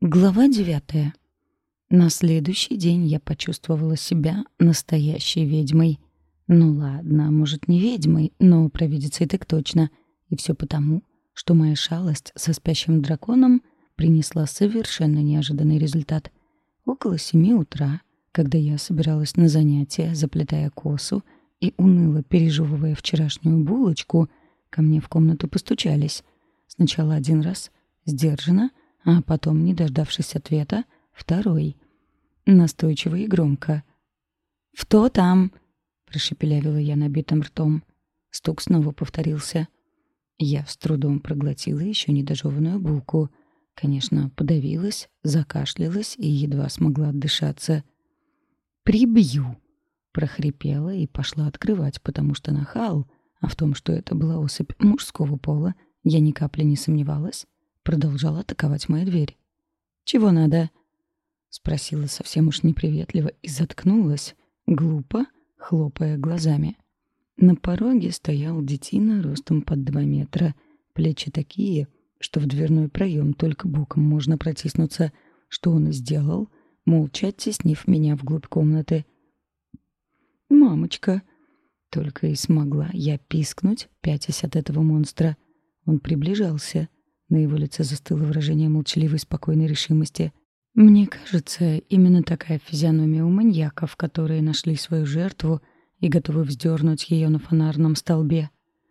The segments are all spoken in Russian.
Глава 9. На следующий день я почувствовала себя настоящей ведьмой. Ну ладно, может, не ведьмой, но провидицей так точно. И все потому, что моя шалость со спящим драконом принесла совершенно неожиданный результат. Около 7 утра, когда я собиралась на занятия, заплетая косу и уныло пережевывая вчерашнюю булочку, ко мне в комнату постучались. Сначала один раз, сдержанно, а потом, не дождавшись ответа, второй. Настойчиво и громко. «Кто там?» — прошепелявила я набитым ртом. Стук снова повторился. Я с трудом проглотила еще недожеванную булку. Конечно, подавилась, закашлялась и едва смогла отдышаться. «Прибью!» — прохрипела и пошла открывать, потому что нахал, а в том, что это была особь мужского пола, я ни капли не сомневалась, продолжал атаковать мою дверь. «Чего надо?» — спросила совсем уж неприветливо и заткнулась, глупо хлопая глазами. На пороге стоял детина ростом под 2 метра, плечи такие, что в дверной проем только боком можно протиснуться, что он и сделал, молча оттеснив меня вглубь комнаты. «Мамочка!» — только и смогла я пискнуть, пятясь от этого монстра. Он приближался. На его лице застыло выражение молчаливой спокойной решимости. Мне кажется, именно такая физиономия у маньяков, которые нашли свою жертву и готовы вздернуть ее на фонарном столбе.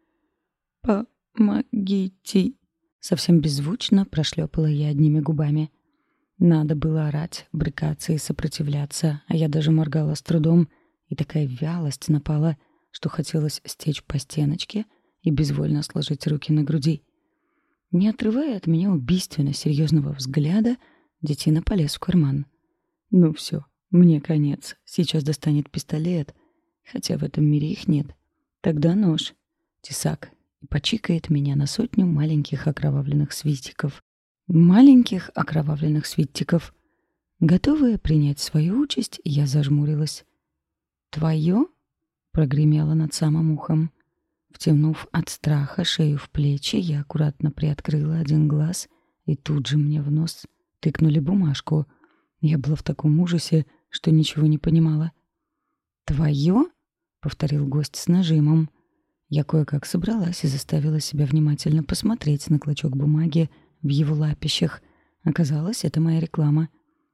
«Помогите!» — совсем беззвучно прошлепала я одними губами. Надо было орать, брыкаться и сопротивляться, а я даже моргала с трудом, и такая вялость напала, что хотелось стечь по стеночке и безвольно сложить руки на груди. Не отрывая от меня убийственно серьезного взгляда, детина полез в карман. «Ну все, мне конец. Сейчас достанет пистолет, хотя в этом мире их нет. Тогда нож, тесак, и почикает меня на 100 маленьких окровавленных свитиков. Маленьких окровавленных свитиков. Готовая принять свою участь, я зажмурилась. «Твое?» — прогремело над самым ухом. Втянув от страха шею в плечи, я аккуратно приоткрыла один глаз, и тут же мне в нос тыкнули бумажку. Я была в таком ужасе, что ничего не понимала. «Твое?» — повторил гость с нажимом. Я кое-как собралась и заставила себя внимательно посмотреть на клочок бумаги в его лапищах. Оказалось, это моя реклама.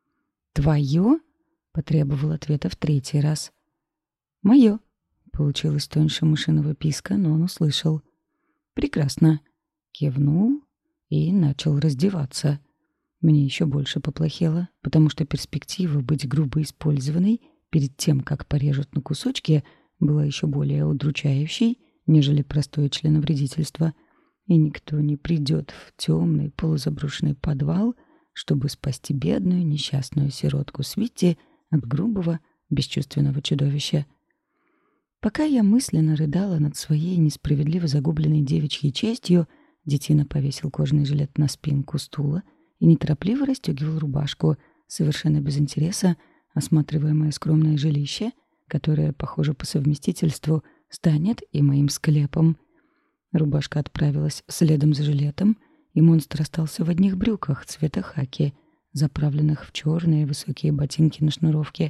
«Твое?» — потребовал ответа в 3-й раз. «Мое». Получилось тоньше мышиного писка, но он услышал. «Прекрасно». Кивнул и начал раздеваться. Мне еще больше поплохело, потому что перспектива быть грубо использованной перед тем, как порежут на кусочки, была еще более удручающей, нежели простое членовредительство. И никто не придет в темный полузаброшенный подвал, чтобы спасти бедную несчастную сиротку Свитти от грубого, бесчувственного чудовища. Пока я мысленно рыдала над своей несправедливо загубленной девичьей честью, детина повесил кожаный жилет на спинку стула и неторопливо расстегивал рубашку, совершенно без интереса, осматривая мое скромное жилище, которое, похоже, по совместительству станет и моим склепом. Рубашка отправилась следом за жилетом, и монстр остался в одних брюках цвета хаки, заправленных в черные высокие ботинки на шнуровке.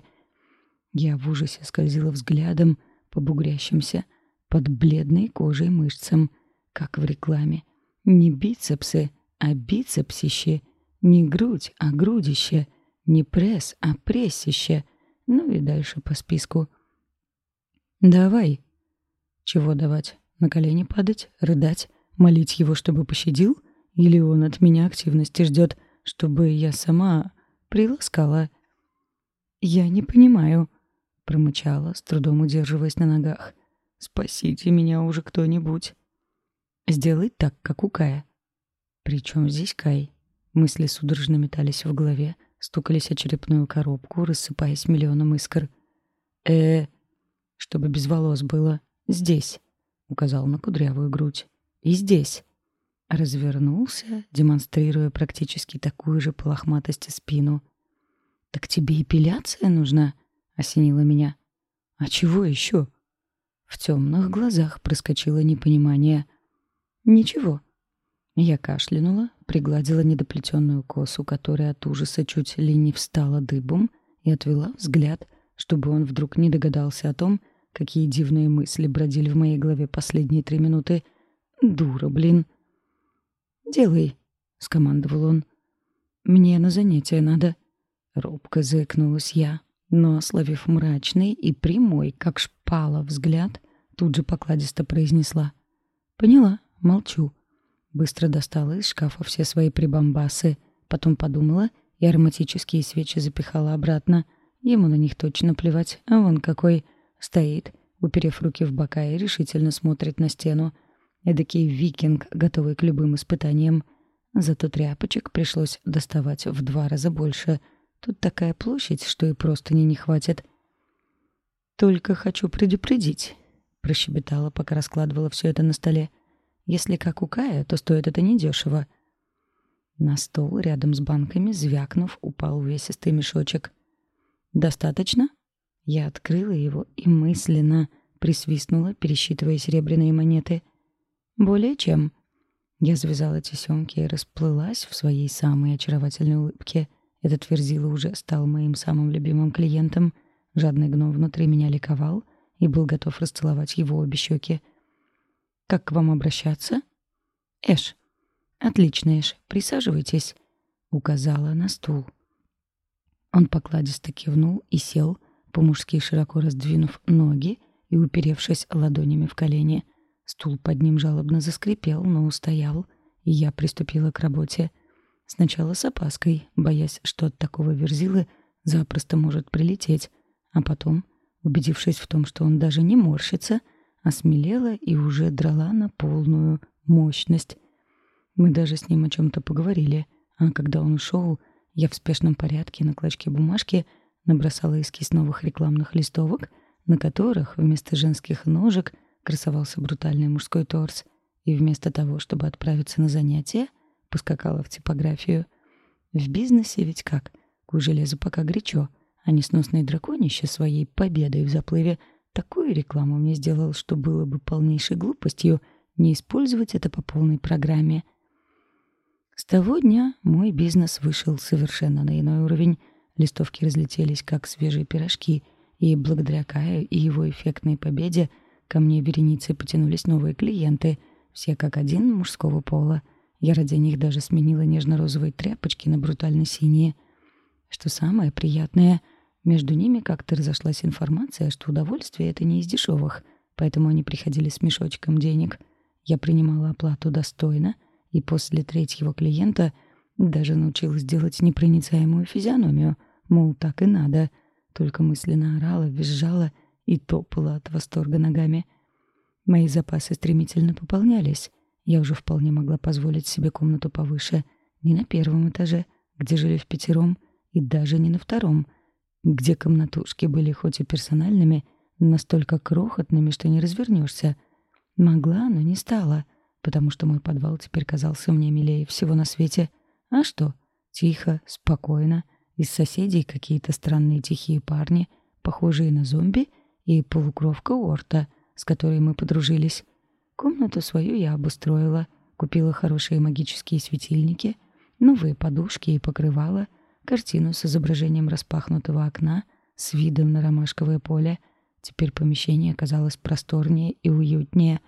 Я в ужасе скользила взглядом по бугрящимся под бледной кожей мышцам, как в рекламе. Не бицепсы, а бицепсище, не грудь, а грудище, не пресс, а прессище, ну и дальше по списку. «Давай». Чего давать? На колени падать, рыдать, молить его, чтобы пощадил? Или он от меня активности ждет, чтобы я сама приласкала? «Я не понимаю», — промычала, с трудом удерживаясь на ногах. «Спасите меня уже кто-нибудь». «Сделай так, как у Кая». «При чем здесь Кай?» Мысли судорожно метались в голове, стукались о черепную коробку, рассыпаясь миллионом искр. Чтобы без волос было. Здесь», — указал на кудрявую грудь. «И здесь». Развернулся, демонстрируя практически такую же по лохматости спину. «Так тебе эпиляция нужна?» — осенило меня. «А чего еще?» В темных глазах проскочило непонимание. «Ничего». Я кашлянула, пригладила недоплетенную косу, которая от ужаса чуть ли не встала дыбом, и отвела взгляд, чтобы он вдруг не догадался о том, какие дивные мысли бродили в моей голове последние 3 минуты. Дура, блин. «Делай», — скомандовал он. «Мне на занятия надо». Робко заикнулась я, но, словив мрачный и прямой, как шпала, взгляд, тут же покладисто произнесла: «Поняла, молчу». Быстро достала из шкафа все свои прибамбасы, потом подумала и ароматические свечи запихала обратно. Ему на них точно плевать, а вон какой стоит, уперев руки в бока и решительно смотрит на стену. Эдакий викинг, готовый к любым испытаниям. Зато тряпочек пришлось доставать в 2 раза больше. Тут такая площадь, что и простыни не хватит. «Только хочу предупредить», — прощебетала, пока раскладывала все это на столе. «Если как у Кая, то стоит это недешево». На стол рядом с банками, звякнув, упал увесистый мешочек. «Достаточно?» Я открыла его и мысленно присвистнула, пересчитывая серебряные монеты. «Более чем». Я завязала тесемки и расплылась в своей самой очаровательной улыбке. Этот Верзила уже стал моим самым любимым клиентом. Жадный гном внутри меня ликовал и был готов расцеловать его обе щеки. «Как к вам обращаться?» «Эш». «Отлично, Эш, присаживайтесь», — указала на стул. Он покладисто кивнул и сел, по-мужски широко раздвинув ноги и уперевшись ладонями в колени. Стул под ним жалобно заскрипел, но устоял, и я приступила к работе. Сначала с опаской, боясь, что от такого Верзилы запросто может прилететь, а потом, убедившись в том, что он даже не морщится, осмелела и уже драла на полную мощность. Мы даже с ним о чем-то поговорили, а когда он ушел, я в спешном порядке на клочке бумажки набросала эскиз новых рекламных листовок, на которых вместо женских ножек красовался брутальный мужской торс, и вместо того, чтобы отправиться на занятия, поскакала в типографию. В бизнесе ведь как? Куй железо пока горячо, а несносный драконище своей победой в заплыве такую рекламу мне сделал, что было бы полнейшей глупостью не использовать это по полной программе. С того дня мой бизнес вышел совершенно на иной уровень. Листовки разлетелись, как свежие пирожки, и благодаря Каю и его эффектной победе ко мне вереницей потянулись новые клиенты, все как один мужского пола. Я ради них даже сменила нежно-розовые тряпочки на брутально-синие. Что самое приятное, между ними как-то разошлась информация, что удовольствие — это не из дешевых, поэтому они приходили с мешочком денег. Я принимала оплату достойно, и после 3-го клиента даже научилась делать непроницаемую физиономию, мол, так и надо, только мысленно орала, визжала и топала от восторга ногами. Мои запасы стремительно пополнялись. Я уже вполне могла позволить себе комнату повыше, не на 1-м этаже, где жили впятером, и даже не на 2-м, где комнатушки были хоть и персональными, но настолько крохотными, что не развернешься. Могла, но не стала, потому что мой подвал теперь казался мне милее всего на свете. А что? Тихо, спокойно. Из соседей какие-то странные тихие парни, похожие на зомби, и полукровка Орта, с которой мы подружились. Комнату свою я обустроила, купила хорошие магические светильники, новые подушки и покрывала, картину с изображением распахнутого окна с видом на ромашковое поле. Теперь помещение казалось просторнее и уютнее.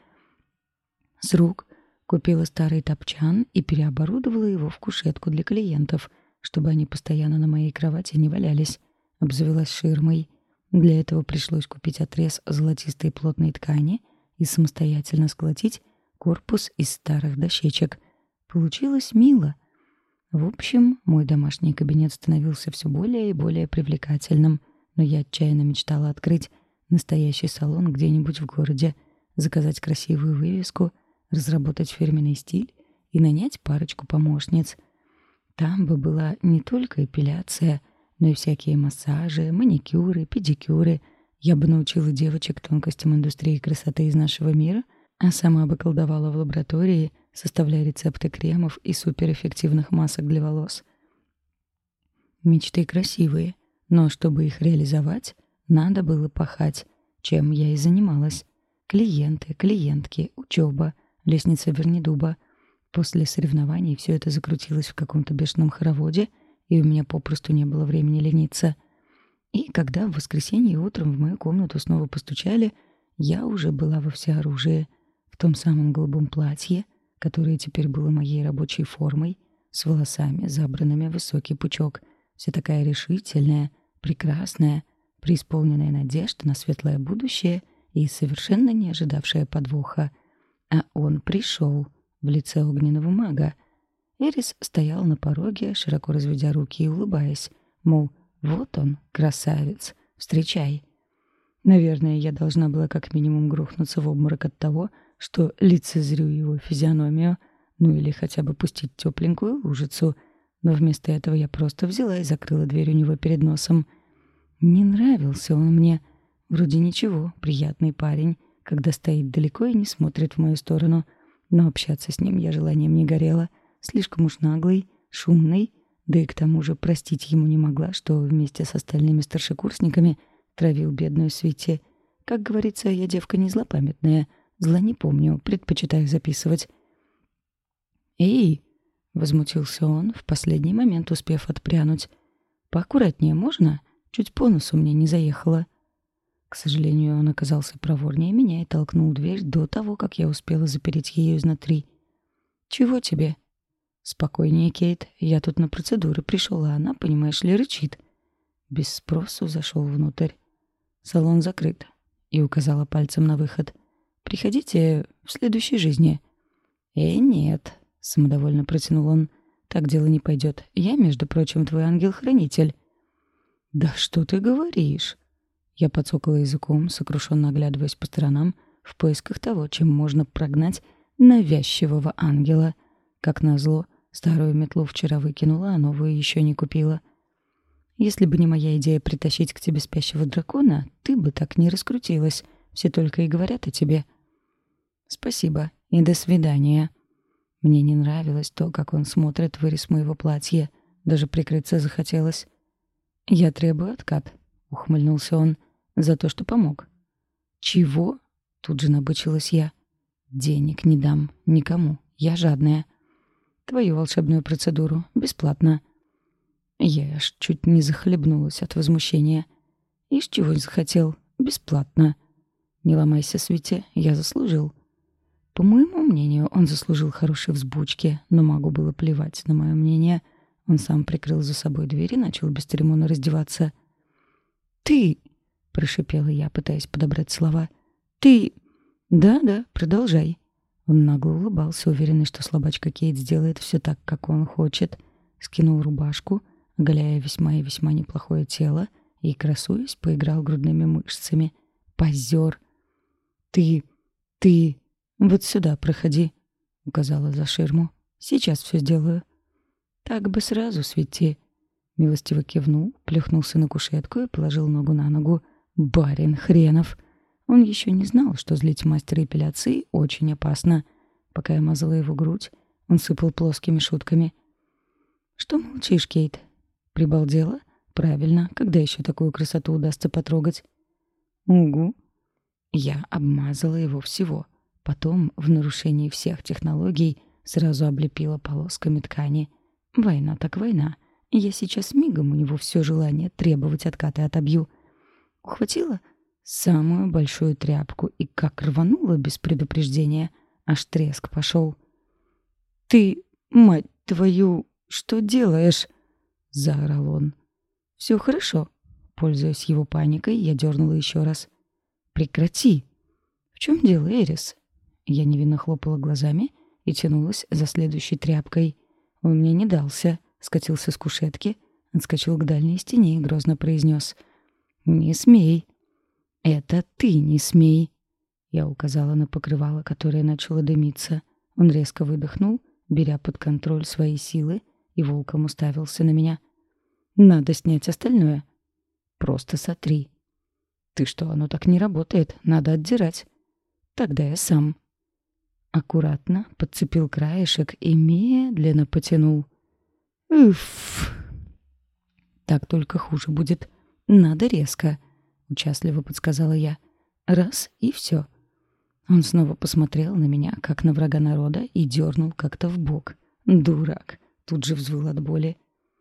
С рук купила старый топчан и переоборудовала его в кушетку для клиентов, чтобы они постоянно на моей кровати не валялись. Обзавелась ширмой. Для этого пришлось купить отрез золотистой плотной ткани и самостоятельно сколотить корпус из старых дощечек. Получилось мило. В общем, мой домашний кабинет становился все более и более привлекательным, но я отчаянно мечтала открыть настоящий салон где-нибудь в городе, заказать красивую вывеску, разработать фирменный стиль и нанять парочку помощниц. Там бы была не только эпиляция, но и всякие массажи, маникюры, педикюры. Я бы научила девочек тонкостям индустрии красоты из нашего мира, а сама бы колдовала в лаборатории, составляя рецепты кремов и суперэффективных масок для волос. Мечты красивые, но чтобы их реализовать, надо было пахать, чем я и занималась. Клиенты, клиентки, учеба, лестница Вернидуба. После соревнований все это закрутилось в каком-то бешеном хороводе, и у меня попросту не было времени лениться. И когда в воскресенье утром в мою комнату снова постучали, я уже была во всеоружии, в том самом голубом платье, которое теперь было моей рабочей формой, с волосами, забранными в высокий пучок, вся такая решительная, прекрасная, преисполненная надежд на светлое будущее и совершенно не ожидавшая подвоха. А он пришел в лице огненного мага. Эрис стоял на пороге, широко разведя руки и улыбаясь, мол, вот он, красавец, встречай. Наверное, я должна была как минимум грохнуться в обморок от того, что лицезрю его физиономию, ну или хотя бы пустить тепленькую лужицу, но вместо этого я просто взяла и закрыла дверь у него перед носом. Не нравился он мне. Вроде ничего, приятный парень, когда стоит далеко и не смотрит в мою сторону, но общаться с ним я желанием не горела, слишком уж наглый, шумный, да и к тому же простить ему не могла, что вместе с остальными старшекурсниками травил бедную Свити. Как говорится, я девка не злопамятная, зла не помню, предпочитаю записывать. «Эй!» — возмутился он, в последний момент успев отпрянуть. «Поаккуратнее можно? Чуть по носу мне не заехало». К сожалению, он оказался проворнее меня и толкнул дверь до того, как я успела запереть ее изнутри. «Чего тебе?» «Спокойнее, Кейт. Я тут на процедуры пришел, а она, понимаешь ли, рычит». Без спросу зашел внутрь. «Салон закрыт», — и указала пальцем на выход. «Приходите в следующей жизни». Нет», — самодовольно протянул он. «Так дело не пойдет. Я, между прочим, твой ангел-хранитель». «Да что ты говоришь?» Я подсокала языком, сокрушенно оглядываясь по сторонам, в поисках того, чем можно прогнать навязчивого ангела. Как назло, старую метлу вчера выкинула, а новую еще не купила. «Если бы не моя идея притащить к тебе спящего дракона, ты бы так не раскрутилась. Все только и говорят о тебе». «Спасибо и до свидания». Мне не нравилось то, как он смотрит в вырез моего платья. Даже прикрыться захотелось. «Я требую откат», — ухмыльнулся он, — «за то, что помог». «Чего?» — тут же набычилась я. «Денег не дам никому. Я жадная». «Твою волшебную процедуру. Бесплатно». Я аж чуть не захлебнулась от возмущения. «Ишь, чего захотел? Бесплатно». «Не ломайся, Свити, я заслужил». По моему мнению, он заслужил хорошей взбучки, но магу было плевать на мое мнение. Он сам прикрыл за собой дверь и начал бесцеремонно раздеваться. «Ты!» — прошипела я, пытаясь подобрать слова. «Ты!» «Да-да, продолжай». Он нагло улыбался, уверенный, что слабачка Кейт сделает все так, как он хочет. Скинул рубашку, оголяя весьма и весьма неплохое тело, и, красуясь, поиграл грудными мышцами. «Позер!» «Ты! Вот сюда проходи», — указала за ширму. «Сейчас все сделаю». «Так бы сразу, Свити». Милостиво кивнул, плюхнулся на кушетку и положил ногу на ногу. Барин хренов. Он еще не знал, что злить мастера эпиляции очень опасно. Пока я мазала его грудь, он сыпал плоскими шутками. «Что молчишь, Кейт?» «Прибалдела? Правильно. Когда еще такую красоту удастся потрогать?» «Угу». Я обмазала его всего. Потом, в нарушении всех технологий, сразу облепила полосками ткани. Война так война. Я сейчас мигом у него все желание требовать отката отобью. Ухватила самую большую тряпку и как рванула без предупреждения. Аж треск пошел. «Ты, мать твою, что делаешь?» — заорал он. «Все хорошо». Пользуясь его паникой, я дернула еще раз. «Прекрати!» «В чем дело, Эрис?» Я невинно хлопала глазами и тянулась за следующей тряпкой. Он мне не дался, скатился с кушетки, отскочил к дальней стене и грозно произнес: «Не смей!» «Это ты не смей!» Я указала на покрывало, которое начало дымиться. Он резко выдохнул, беря под контроль свои силы, и волком уставился на меня. «Надо снять остальное». «Просто сотри». «Ты что, оно так не работает, надо отдирать». «Тогда я сам». Аккуратно подцепил краешек и медленно потянул. «Уф! Так только хуже будет. Надо резко», — участливо подсказала я. «Раз — и все». Он снова посмотрел на меня, как на врага народа, и дернул как-то в бок. «Дурак!» Тут же взвыл от боли.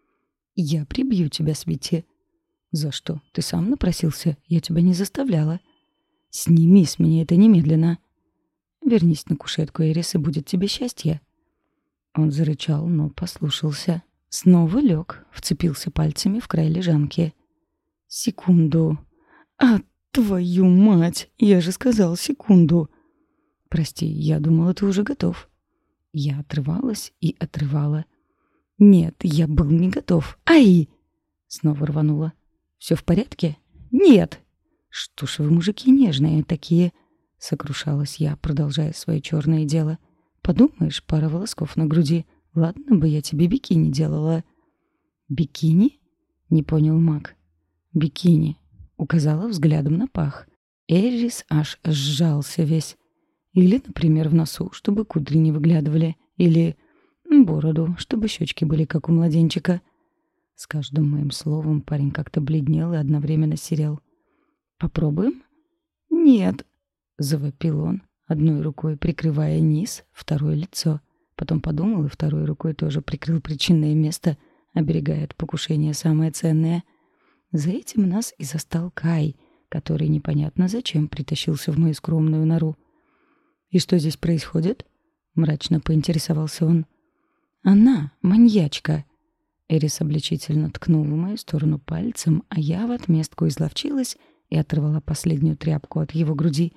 «Я прибью тебя, Свити». «За что? Ты сам напросился? Я тебя не заставляла». «Сними с меня это немедленно». «Вернись на кушетку, Эрис, и будет тебе счастье». Он зарычал, но послушался. Снова лег, вцепился пальцами в край лежанки. «Секунду». «А, твою мать! Я же сказал секунду!» «Прости, я думала, ты уже готов». Я отрывалась и отрывала. «Нет, я был не готов. Ай!» Снова рванула. «Все в порядке?» «Нет!» «Что ж вы, мужики, нежные такие!» Сокрушалась я, продолжая свое черное дело. «Подумаешь, пара волосков на груди. Ладно бы я тебе бикини делала». «Бикини?» — не понял Мак. «Бикини», — указала взглядом на пах. Эрис аж сжался весь. Или, например, в носу, чтобы кудри не выглядывали. Или бороду, чтобы щечки были, как у младенчика. С каждым моим словом парень как-то бледнел и одновременно серел. «Попробуем?» «Нет», — завопил он, одной рукой прикрывая низ, второе лицо. Потом подумал и второй рукой тоже прикрыл причинное место, оберегая от покушения самое ценное. За этим нас и застал Кай, который непонятно зачем притащился в мою скромную нору. «И что здесь происходит?» — мрачно поинтересовался он. «Она маньячка». Эрис обличительно ткнул в мою сторону пальцем, а я в отместку изловчилась и оторвала последнюю тряпку от его груди.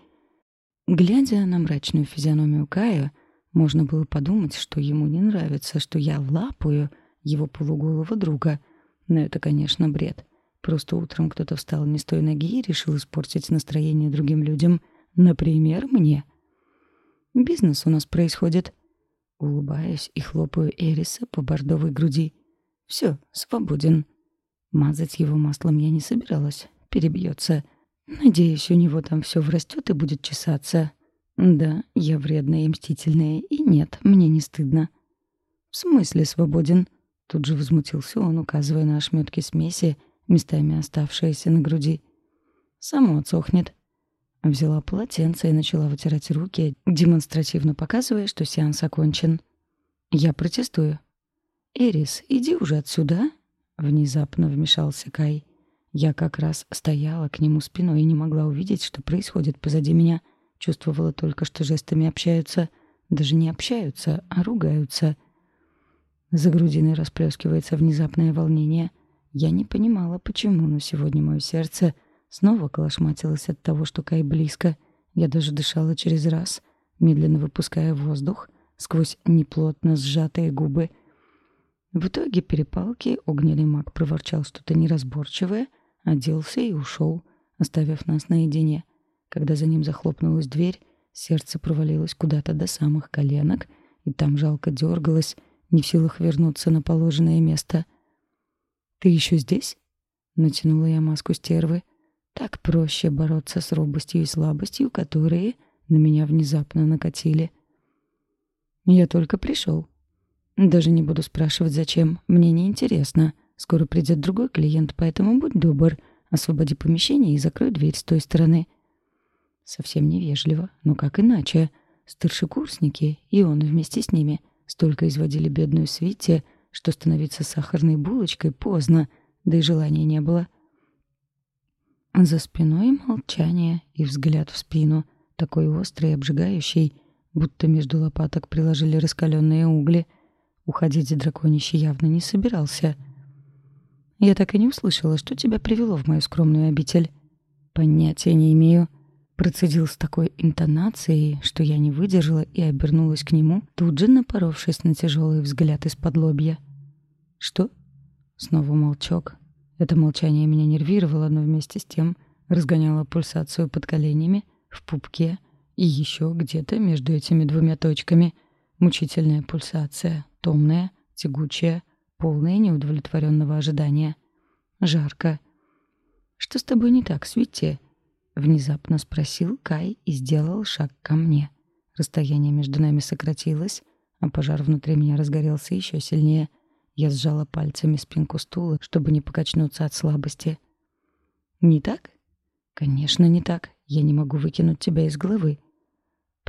Глядя на мрачную физиономию Кая, можно было подумать, что ему не нравится, что я лапаю его полуголого друга. Но это, конечно, бред. Просто утром кто-то встал не с той ноги и решил испортить настроение другим людям. Например, мне. «Бизнес у нас происходит». Улыбаюсь и хлопаю Эриса по бордовой груди. «Все, свободен». Мазать его маслом я не собиралась. Перебьется. Надеюсь, у него там все врастет и будет чесаться. Да, я вредная и мстительная, и нет, мне не стыдно. «В смысле свободен?» Тут же возмутился он, указывая на ошметки смеси, местами оставшиеся на груди. «Само отсохнет». Взяла полотенце и начала вытирать руки, демонстративно показывая, что сеанс окончен. «Я протестую». «Эрис, иди уже отсюда!» Внезапно вмешался Кай. Я как раз стояла к нему спиной и не могла увидеть, что происходит позади меня. Чувствовала только, что жестами общаются. Даже не общаются, а ругаются. За грудиной расплескивается внезапное волнение. Я не понимала, почему, но сегодня мое сердце снова колошматилось от того, что Кай близко. Я даже дышала через раз, медленно выпуская воздух сквозь неплотно сжатые губы. В итоге перепалки огненный маг проворчал что-то неразборчивое, оделся и ушел, оставив нас наедине. Когда за ним захлопнулась дверь, сердце провалилось куда-то до самых коленок, и там жалко дергалось, не в силах вернуться на положенное место. «Ты еще здесь?» — натянула я маску стервы. Так проще бороться с робостью и слабостью, которые на меня внезапно накатили. «Я только пришел. Даже не буду спрашивать, зачем. Мне не интересно. Скоро придет другой клиент, поэтому будь добр, освободи помещение и закрой дверь с той стороны». Совсем невежливо, но как иначе? Старшекурсники, и он вместе с ними, столько изводили бедную Свити, что становиться сахарной булочкой поздно, да и желания не было. За спиной молчание и взгляд в спину, такой острый и обжигающий, будто между лопаток приложили раскаленные угли. Уходить драконище явно не собирался. «Я так и не услышала, что тебя привело в мою скромную обитель». «Понятия не имею». Процедил с такой интонацией, что я не выдержала и обернулась к нему, тут же напоровшись на тяжелый взгляд из-под лобья. «Что?» Снова молчок. Это молчание меня нервировало, но вместе с тем разгоняло пульсацию под коленями, в пупке и еще где-то между этими двумя точками. Мучительная пульсация, томная, тягучая, полная неудовлетворенного ожидания. Жарко. «Что с тобой не так, Свити?» Внезапно спросил Кай и сделал шаг ко мне. Расстояние между нами сократилось, а пожар внутри меня разгорелся еще сильнее. Я сжала пальцами спинку стула, чтобы не покачнуться от слабости. «Не так?» «Конечно, не так. Я не могу выкинуть тебя из головы».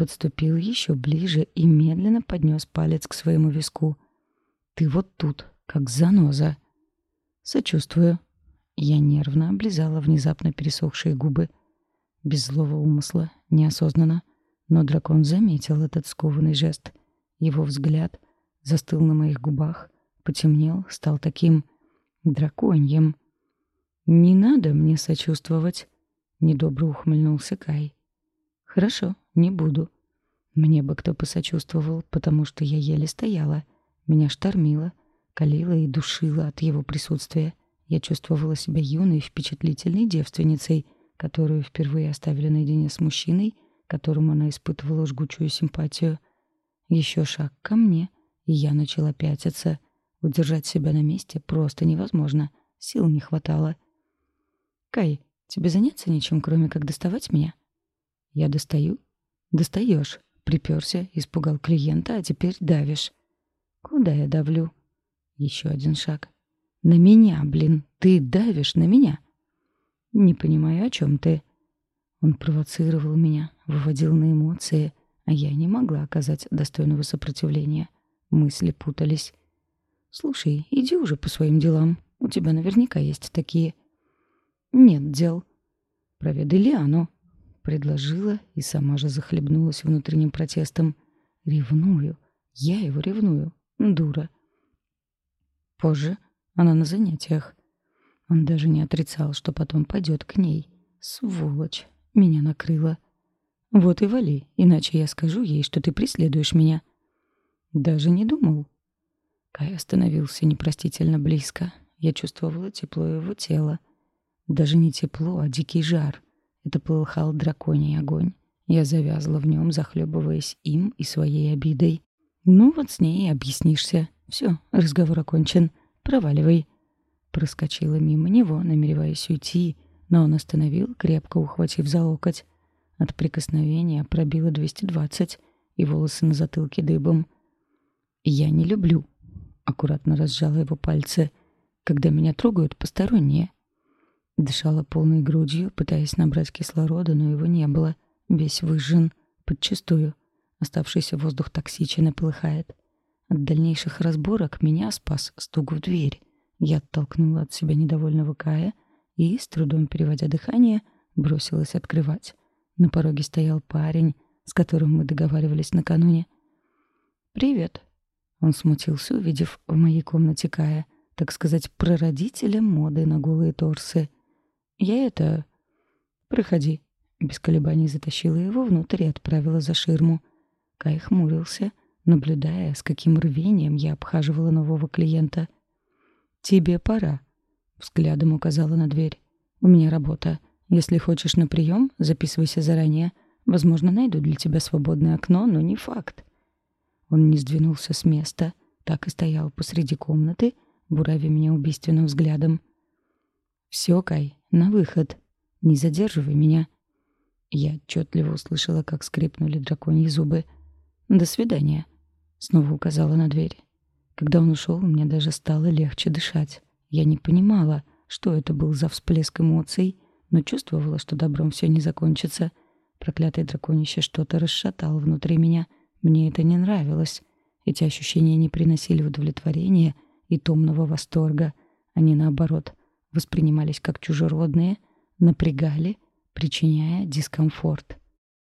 подступил еще ближе и медленно поднес палец к своему виску. «Ты вот тут, как заноза». «Сочувствую». Я нервно облизала внезапно пересохшие губы. Без злого умысла, неосознанно. Но дракон заметил этот скованный жест. Его взгляд застыл на моих губах, потемнел, стал таким драконьим. «Не надо мне сочувствовать», — недобро ухмыльнулся Кай. «Хорошо, не буду. Мне бы кто посочувствовал, потому что я еле стояла. Меня штормило, калило и душило от его присутствия. Я чувствовала себя юной, впечатлительной девственницей, которую впервые оставили наедине с мужчиной, которому она испытывала жгучую симпатию. Еще шаг ко мне, и я начала пятиться. Удержать себя на месте просто невозможно, сил не хватало. «Кай, тебе заняться нечем, кроме как доставать меня?» «Я достаю?» «Достаешь. Приперся, испугал клиента, а теперь давишь». «Куда я давлю?» Еще один шаг. «На меня, блин, ты давишь на меня». «Не понимаю, о чем ты». Он провоцировал меня, выводил на эмоции, а я не могла оказать достойного сопротивления. Мысли путались. «Слушай, иди уже по своим делам. У тебя наверняка есть такие». «Нет дел». «Проведай Лиану», — предложила и сама же захлебнулась внутренним протестом. «Ревную. Я его ревную. Дура». Позже она на занятиях. Он даже не отрицал, что потом пойдет к ней. Сволочь. Меня накрыло. «Вот и вали, иначе я скажу ей, что ты преследуешь меня». «Даже не думал». Кай остановился непростительно близко. Я чувствовала тепло его тела. Даже не тепло, а дикий жар. Это полыхал драконий огонь. Я завязла в нем, захлебываясь им и своей обидой. «Ну вот с ней и объяснишься. Все, разговор окончен. Проваливай». Проскочила мимо него, намереваясь уйти, но он остановил, крепко ухватив за локоть. От прикосновения пробило 220, и волосы на затылке дыбом. «Я не люблю», — аккуратно разжала его пальцы, «когда меня трогают посторонние». Дышала полной грудью, пытаясь набрать кислорода, но его не было. Весь выжжен, подчистую. Оставшийся воздух токсичен и полыхает. От дальнейших разборок меня спас стук в дверь. Я оттолкнула от себя недовольного Кая и, с трудом переводя дыхание, бросилась открывать. На пороге стоял парень, с которым мы договаривались накануне. «Привет». Он смутился, увидев в моей комнате Кая, так сказать, прародителя моды на голые торсы. «Я это...» «Проходи». Без колебаний затащила его внутрь и отправила за ширму. Кай хмурился, наблюдая, с каким рвением я обхаживала нового клиента. «Тебе пора», — взглядом указала на дверь. «У меня работа. Если хочешь на прием, записывайся заранее. Возможно, найду для тебя свободное окно, но не факт». Он не сдвинулся с места, так и стоял посреди комнаты, буравя меня убийственным взглядом. «Все, Кай, на выход. Не задерживай меня». Я отчетливо услышала, как скрипнули драконьи зубы. «До свидания», — снова указала на дверь. Когда он ушел, мне даже стало легче дышать. Я не понимала, что это был за всплеск эмоций, но чувствовала, что добром все не закончится. Проклятое драконище что-то расшатало внутри меня. Мне это не нравилось. Эти ощущения не приносили удовлетворения и томного восторга. Они, наоборот, воспринимались как чужеродные, напрягали, причиняя дискомфорт.